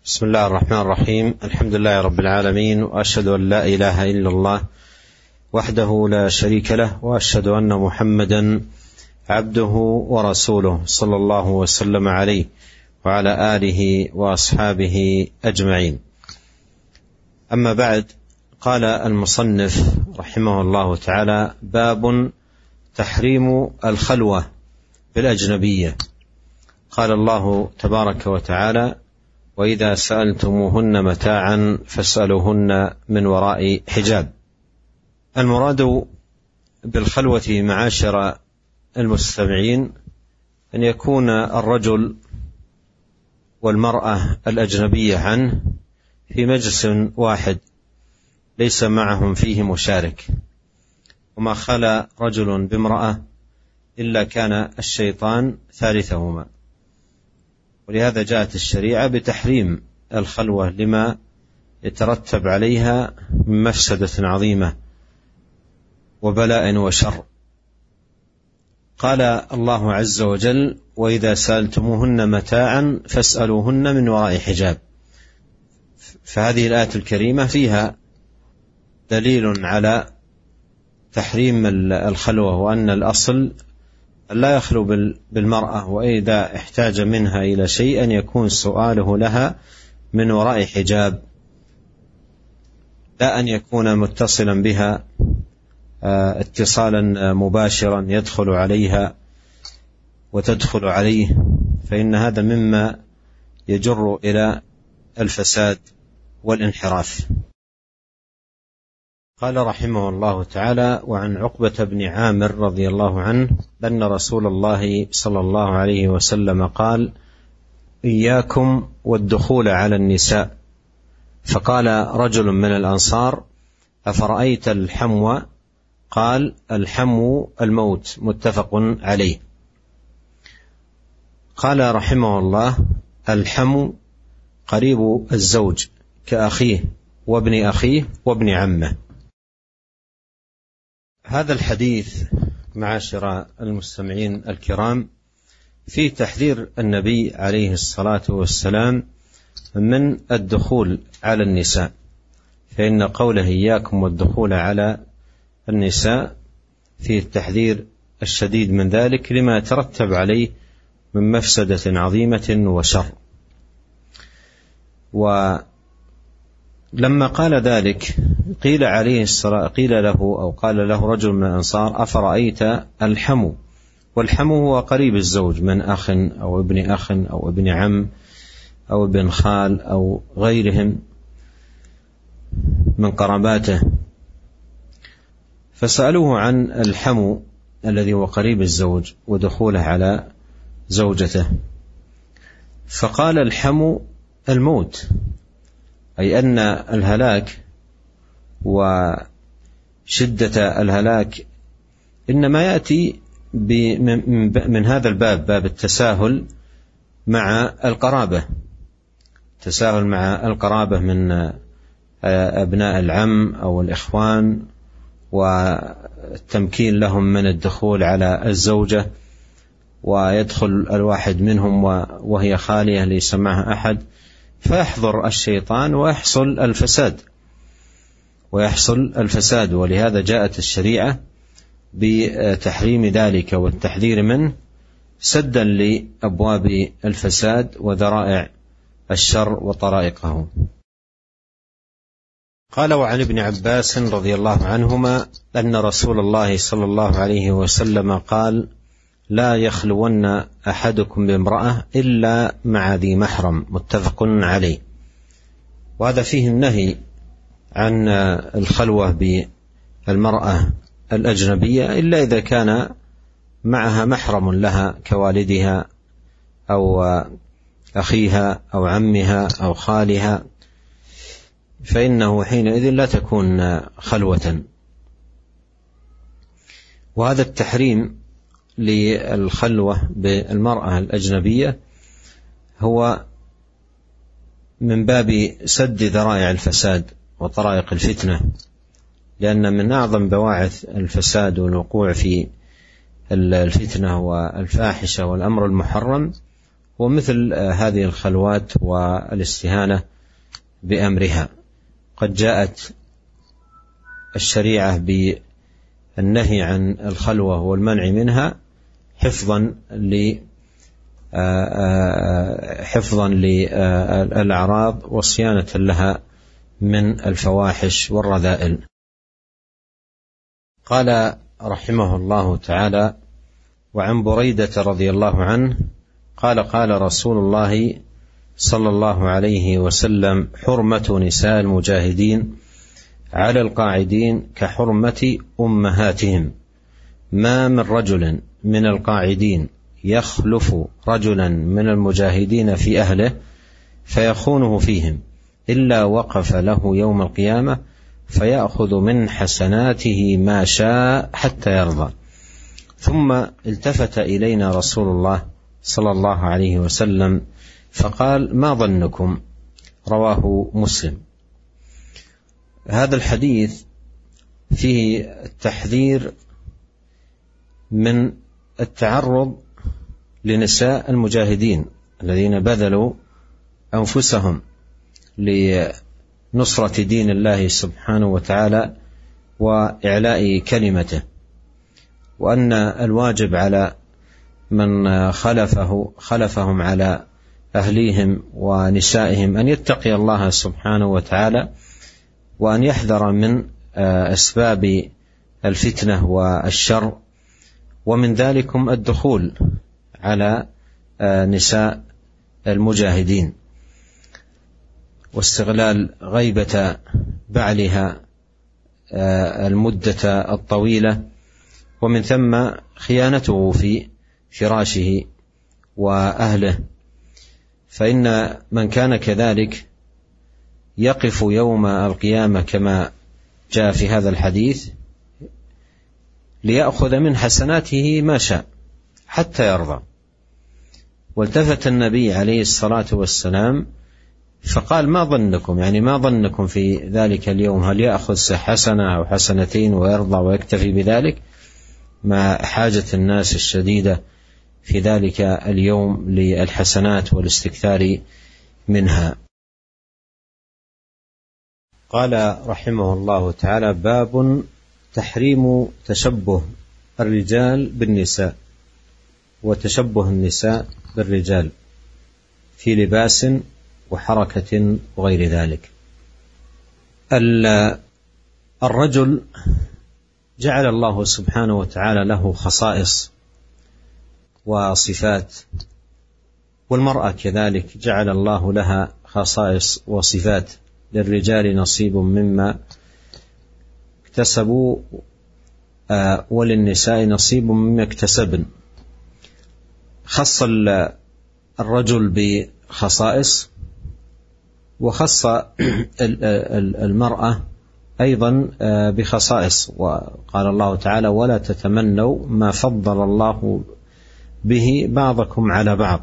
بسم الله الرحمن الرحيم. الحمد لله رب العالمين، وأشهد أن لا إله إلا الله وحده لا شريك له، وأشهد أن محمدا عبده ورسوله صلى الله وسلم عليه وعلى آله وأصحابه أجمعين. أما بعد، قال المصنف رحمه الله تعالى: باب تحريم الخلوة بالأجنبية. قال الله تبارك وتعالى: وإذا سألتموهن متاعا فاسألوهن من وراء حجاب. المراد بالخلوة معاشر المستمعين أن يكون الرجل والمرأة الأجنبية عنه في مجلس واحد ليس معهم فيه مشارك، وما خلا رجل بامرأة إلا كان الشيطان ثالثهما. ولهذا جاءت الشريعة بتحريم الخلوة لما يترتب عليها من مفسدة عظيمة وبلاء وشر. قال الله عز وجل: وإذا سألتموهن متاعا فاسألوهن من وراء حجاب. فهذه الآية الكريمة فيها دليل على تحريم الخلوة، وأن الأصل لا يخلو بالمرأة، وإذا احتاج منها إلى شيء أن يكون سؤاله لها من وراء حجاب، لا أن يكون متصلا بها اتصالا مباشرا يدخل عليها وتدخل عليه، فإن هذا مما يجر إلى الفساد والانحراف. قال رحمه الله تعالى: وعن عقبة بن عامر رضي الله عنه أن رسول الله صلى الله عليه وسلم قال: إياكم والدخول على النساء. فقال رجل من الأنصار: أفرأيت الحمو؟ قال: الحمو الموت. متفق عليه. قال رحمه الله: الحمو قريب الزوج كأخيه وابن أخيه وابن عمه. هذا الحديث معاشر المستمعين الكرام في تحذير النبي عليه الصلاة والسلام من الدخول على النساء، فإن قوله إياكم والدخول على النساء فيه التحذير الشديد من ذلك لما يترتب عليه من مفسدة عظيمة وشر. ولما قال ذلك قيل له رجل من الأنصار: أفرأيت الحمو؟ والحمو هو قريب الزوج من أخ أو ابن أخ أو ابن عم أو ابن خال أو غيرهم من قراباته. فسألوه عن الحمو الذي هو قريب الزوج ودخوله على زوجته، فقال: الحمو الموت، أي أن الهلاك وشدة الهلاك إنما يأتي من هذا الباب، باب التساهل مع القرابة، التساهل مع القرابة من أبناء العم أو الإخوان، والتمكين لهم من الدخول على الزوجة، ويدخل الواحد منهم وهي خالية ليس معها أحد، فيحضر الشيطان ويحصل الفساد. ولهذا جاءت الشريعة بتحريم ذلك والتحذير منه سدا لأبواب الفساد وذرائع الشر وطرائقه. قال: وعن ابن عباس رضي الله عنهما أن رسول الله صلى الله عليه وسلم قال: لا يخلون أحدكم بامرأة إلا مع ذي محرم. متفق عليه. وهذا فيه النهي عن الخلوة بالمرأة الأجنبية إلا إذا كان معها محرم لها كوالدها أو أخيها أو عمها أو خالها، فإنه حينئذ لا تكون خلوة. وهذا التحريم للخلوة بالمرأة الأجنبية هو من باب سد ذرائع الفساد وطرائق الفتنة، لأن من أعظم بواعث الفساد والوقوع في الفتنة والفاحشة والأمر المحرم ومثل هذه الخلوات والاستهانة بأمرها. قد جاءت الشريعة بالنهي عن الخلوة والمنع منها حفظا للأعراض وصيانة لها من الفواحش والرذائل. قال رحمه الله تعالى: وعن بريدة رضي الله عنه قال: قال رسول الله صلى الله عليه وسلم: حرمة نساء المجاهدين على القاعدين كحرمة أمهاتهم، ما من رجل من القاعدين يخلف رجلا من المجاهدين في أهله فيخونه فيهم إلا وقف له يوم القيامة فيأخذ من حسناته ما شاء حتى يرضى. ثم التفت إلينا رسول الله صلى الله عليه وسلم فقال: ما ظنكم؟ رواه مسلم. هذا الحديث فيه التحذير من التعرض لنساء المجاهدين الذين بذلوا أنفسهم لنصرة دين الله سبحانه وتعالى وإعلاء كلمته، وأن الواجب على من خلفهم على أهليهم ونسائهم أن يتقي الله سبحانه وتعالى، وأن يحذر من أسباب الفتنة والشر، ومن ذلكم الدخول على نساء المجاهدين واستغلال غيبة بعلها المدة الطويلة، ومن ثم خيانته في فراشه وأهله. فإن من كان كذلك يقف يوم القيامة كما جاء في هذا الحديث ليأخذ من حسناته ما شاء حتى يرضى. والتفت النبي عليه الصلاة والسلام فقال: ما ظنكم؟ يعني ما ظنكم في ذلك اليوم؟ هل يأخذ حسنة أو حسنتين ويرضى ويكتفي بذلك، مع حاجة الناس الشديدة في ذلك اليوم للحسنات والاستكثار منها؟ قال رحمه الله تعالى: باب تحريم تشبه الرجال بالنساء وتشبه النساء بالرجال في لباس وحركة وغير ذلك. الرجل جعل الله سبحانه وتعالى له خصائص وصفات، والمرأة كذلك جعل الله لها خصائص وصفات. للرجال نصيب مما اكتسبوا وللنساء نصيب مما اكتسبن. خص الرجل بخصائص وخص المرأة أيضا بخصائص، وقال الله تعالى: ولا تتمنوا ما فضل الله به بعضكم على بعض،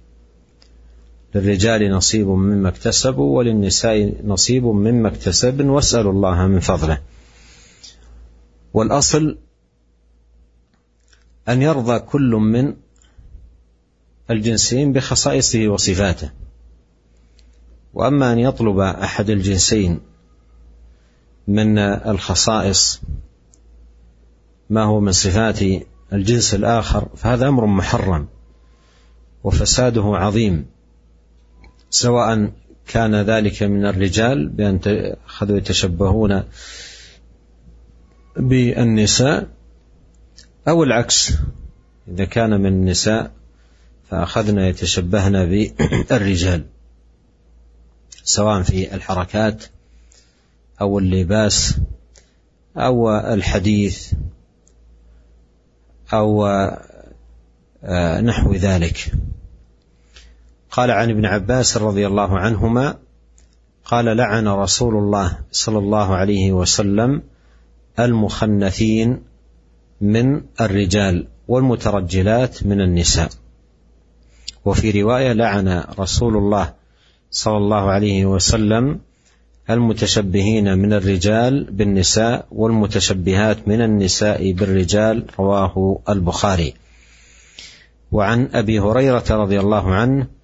للرجال نصيب مما اكتسبوا وللنساء نصيب مما اكتسبن واسألوا الله من فضله. والأصل أن يرضى كل من الجنسين بخصائصه وصفاته، وأما أن يطلب أحد الجنسين من الخصائص ما هو من صفات الجنس الآخر فهذا أمر محرم وفساده عظيم، سواء كان ذلك من الرجال بأن أخذوا يتشبهون بالنساء، أو العكس، إذا كان من النساء فأخذنا يتشبهنا بالرجال، سواء في الحركات أو اللباس أو الحديث أو نحو ذلك. قال عن ابن عباس رضي الله عنهما قال: لعن رسول الله صلى الله عليه وسلم المخنثين من الرجال والمترجلات من النساء. وفي رواية: لعن رسول الله صلى الله عليه وسلم المتشبهين من الرجال بالنساء والمتشبهات من النساء بالرجال. رواه البخاري. وعن أبي هريرة رضي الله عنه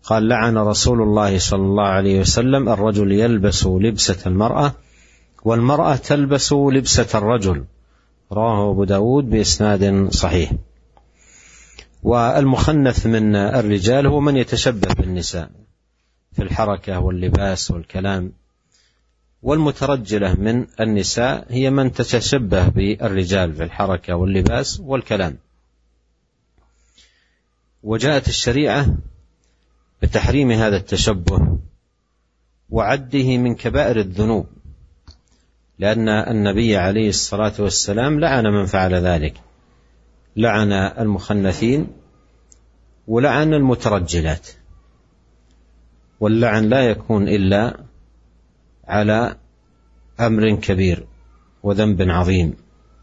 قال: لعن رسول الله صلى الله عليه وسلم الرجل يلبس لبسة المرأة والمرأة تلبس لبسة الرجل. رواه أبو داود بإسناد صحيح. والمخنث من الرجال هو من يتشبه بالنساء في الحركة واللباس والكلام، والمترجلة من النساء هي من تتشبه بالرجال في الحركة واللباس والكلام. وجاءت الشريعة بتحريم هذا التشبه وعده من كبائر الذنوب، لأن النبي عليه الصلاة والسلام لعن من فعل ذلك، لعن المخنثين ولعن المترجلات، واللعن لا يكون إلا على أمر كبير وذنب عظيم.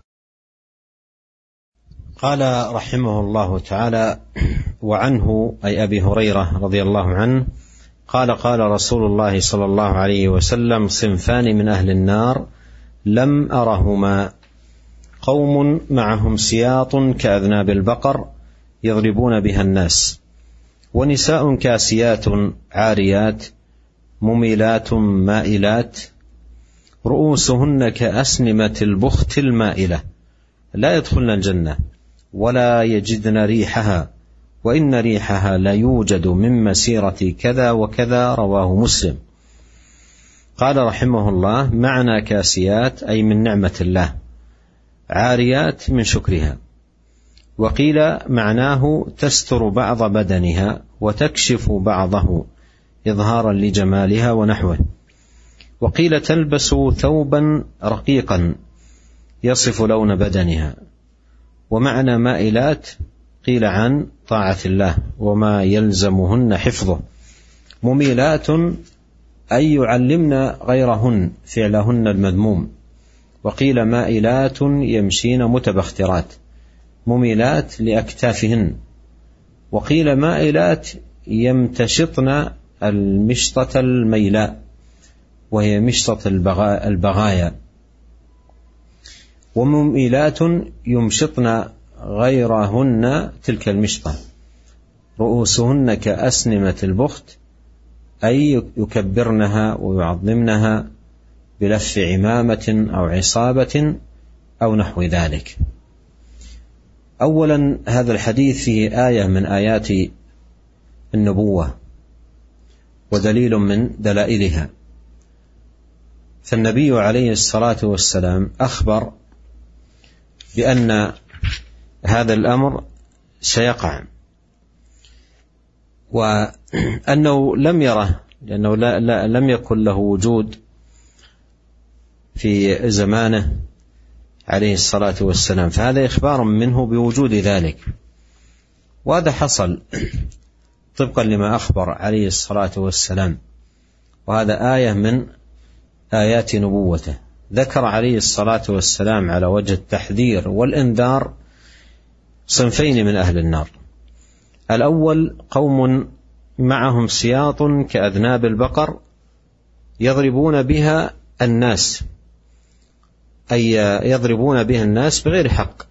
قال رحمه الله تعالى: وعنه أي أبي هريرة رضي الله عنه قال: قال رسول الله صلى الله عليه وسلم: صنفان من أهل النار لم أرهما، قوم معهم سياط كأذناب البقر يضربون بها الناس، ونساء كاسيات عاريات مميلات مائلات رؤوسهن كأسنمة البخت المائلة، لا يدخلن الجنة ولا يجدن ريحها، وإن ريحها لا يوجد من مسيرة كذا وكذا. رواه مسلم. قال رحمه الله: معنى كاسيات أي من نعمة الله، عاريات من شكرها. وقيل معناه تستر بعض بدنها وتكشف بعضه إظهارا لجمالها ونحوه. وقيل تلبس ثوبا رقيقا يصف لون بدنها. ومعنى مائلات قيل عن طاعة الله وما يلزمهن حفظه. مميلات أي يعلمن غيرهن فعلهن المذموم. وقيل مائلات يمشين متبخترات، مميلات لأكتافهن. وقيل مائلات يمتشطن المشطة الميلاء، وهي مشطة البغايا. ومميلات يمشطن غيرهن تلك المشطة. رؤوسهن كأسنمة البخت أي يكبرنها ويعظمنها بلف عمامة أو عصابة أو نحو ذلك. أولا، هذا الحديث فيه آية من آيات النبوة ودليل من دلائلها. فالنبي عليه الصلاة والسلام أخبر بأن هذا الأمر سيقع، وأنه لم يره، لأنه لم يكن له وجود في زمانه عليه الصلاة والسلام، فهذا إخبار منه بوجود ذلك. وهذا حصل طبقا لما أخبر عليه الصلاة والسلام، وهذا آية من آيات نبوته. ذكر عليه الصلاة والسلام على وجه التحذير والإنذار صنفين من أهل النار. الأول قوم معهم سياط كأذناب البقر يضربون بها الناس، أي يضربون بها الناس بغير حق.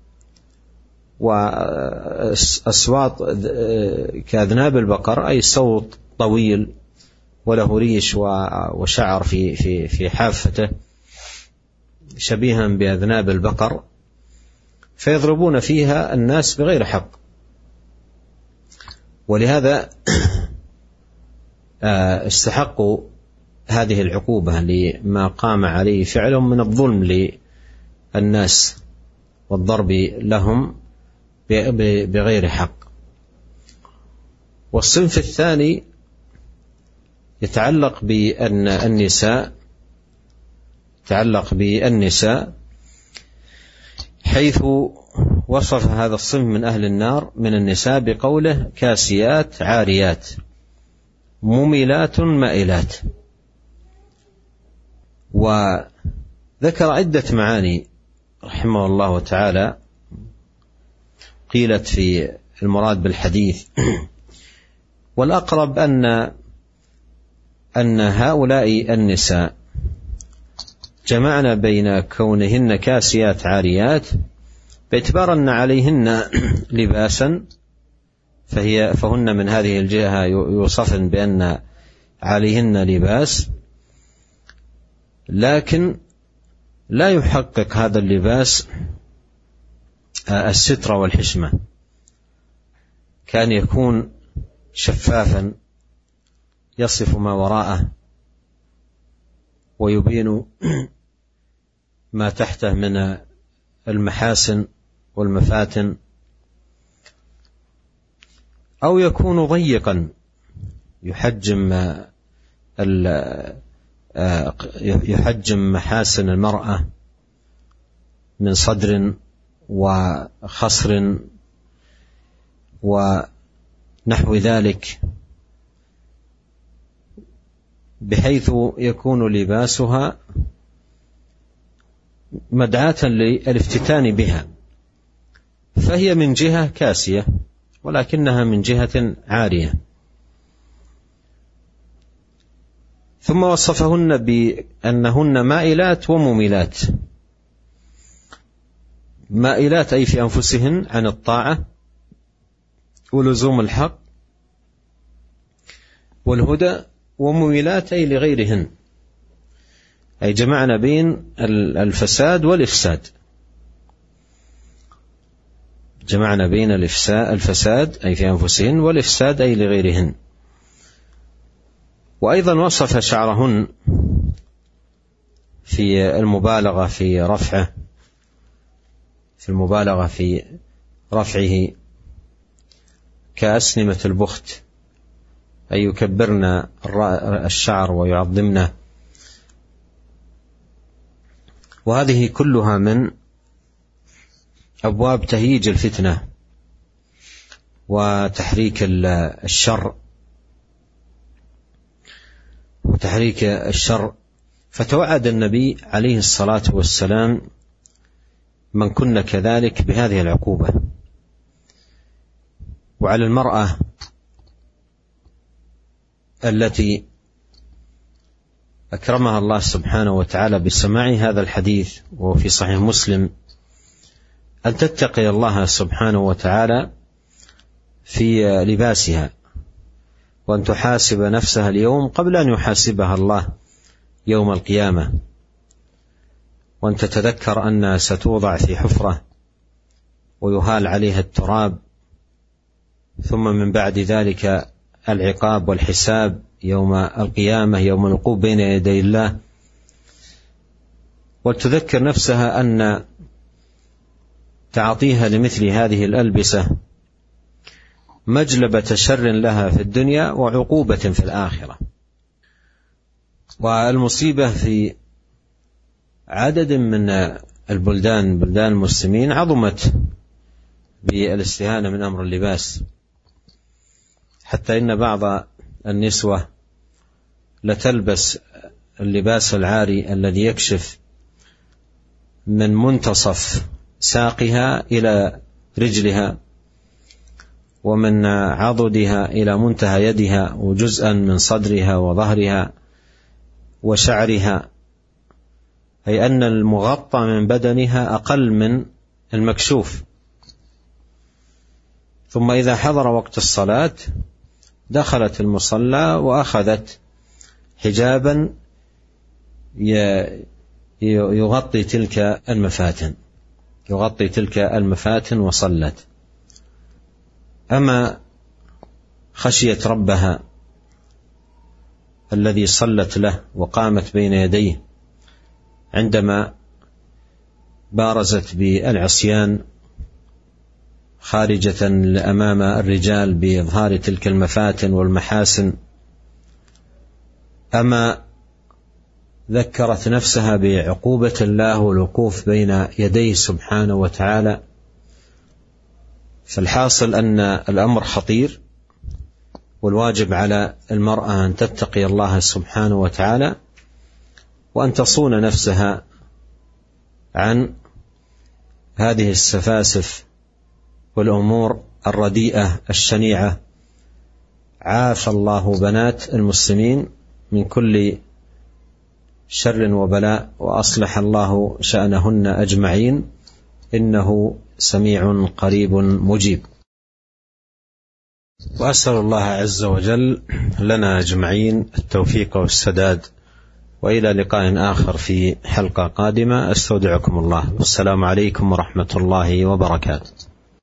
وأصوات كأذناب البقر أي صوت طويل وله ريش وشعر في حافته شبيها بأذناب البقر، فيضربون فيها الناس بغير حق. ولهذا استحقوا هذه العقوبة لما قام عليه فعلهم من الظلم للناس والضرب لهم بغير حق. والصنف الثاني يتعلق بالنساء، حيث وصف هذا الصنف من أهل النار من النساء بقوله: كاسيات عاريات مميلات مائلات. وذكر عدة معاني رحمه الله تعالى قيلت في المراد بالحديث. والأقرب أن هؤلاء النساء جمعنا بين كونهن كاسيات عاريات باعتبار أن عليهن لباسا فهن من هذه الجهة يوصفن بأن عليهن لباس، لكن لا يحقق هذا اللباس الستر والحشمة، كان يكون شفافا يصف ما وراءه ويبين ما تحته من المحاسن والمفاتن، أو يكون ضيقا يحجم محاسن المرأة من صدر وخصر ونحو ذلك، بحيث يكون لباسها مدعاة للافتتان بها، فهي من جهة كاسية ولكنها من جهة عارية. ثم وصفهن بأنهن مائلات ومميلات. مائلات أي في أنفسهن عن الطاعة ولزوم الحق والهدى، ومميلات أي لغيرهن، أي جمعنا بين الفساد والإفساد، جمعنا بين الفساد أي في أنفسهن والإفساد أي لغيرهن. وأيضا وصف شعرهن في المبالغة في رفعه، كأسنمة البخت، أي يكبرن الشعر ويعظمنه. وهذه كلها من أبواب تهييج الفتنة وتحريك الشر. فتوعد النبي عليه الصلاة والسلام من كن كذلك بهذه العقوبة. وعلى المرأة التي أكرمها الله سبحانه وتعالى بسماع هذا الحديث وهو في صحيح مسلم أن تتقي الله سبحانه وتعالى في لباسها، وأن تحاسب نفسها اليوم قبل أن يحاسبها الله يوم القيامة، وأن تتذكر أنها ستوضع في حفرة ويهال عليها التراب، ثم من بعد ذلك العقاب والحساب يوم القيامة، يوم الوقوف بين يدي الله. وتذكر نفسها أن تعطيها لمثل هذه الألبسة مجلبة شر لها في الدنيا وعقوبة في الآخرة. والمصيبة في عدد من بلدان المسلمين عظمت بالاستهانة من أمر اللباس، حتى إن بعض النسوة لتلبس اللباس العاري الذي يكشف من منتصف ساقها إلى رجلها، ومن عضدها إلى منتهى يدها، وجزءا من صدرها وظهرها وشعرها، أي أن المغطى من بدنها أقل من المكشوف. ثم إذا حضر وقت الصلاة دخلت المصلى وأخذت حجابا يغطي تلك المفاتن وصلت. أما خشيت ربها الذي صلت له وقامت بين يديه عندما بارزت بالعصيان خارجة أمام الرجال بإظهار تلك المفاتن والمحاسن، أما ذكرت نفسها بعقوبة الله والوقوف بين يديه سبحانه وتعالى. فالحاصل أن الأمر خطير، والواجب على المرأة أن تتقي الله سبحانه وتعالى، وأن تصون نفسها عن هذه السفاسف والأمور الرديئة الشنيعة. عافى الله بنات المسلمين من كل شر وبلاء، وأصلح الله شأنهن أجمعين، إنه سميع قريب مجيب. وأسأل الله عز وجل لنا أجمعين التوفيق والسداد، وإلى لقاء آخر في حلقة قادمة. أستودعكم الله، والسلام عليكم ورحمة الله وبركاته.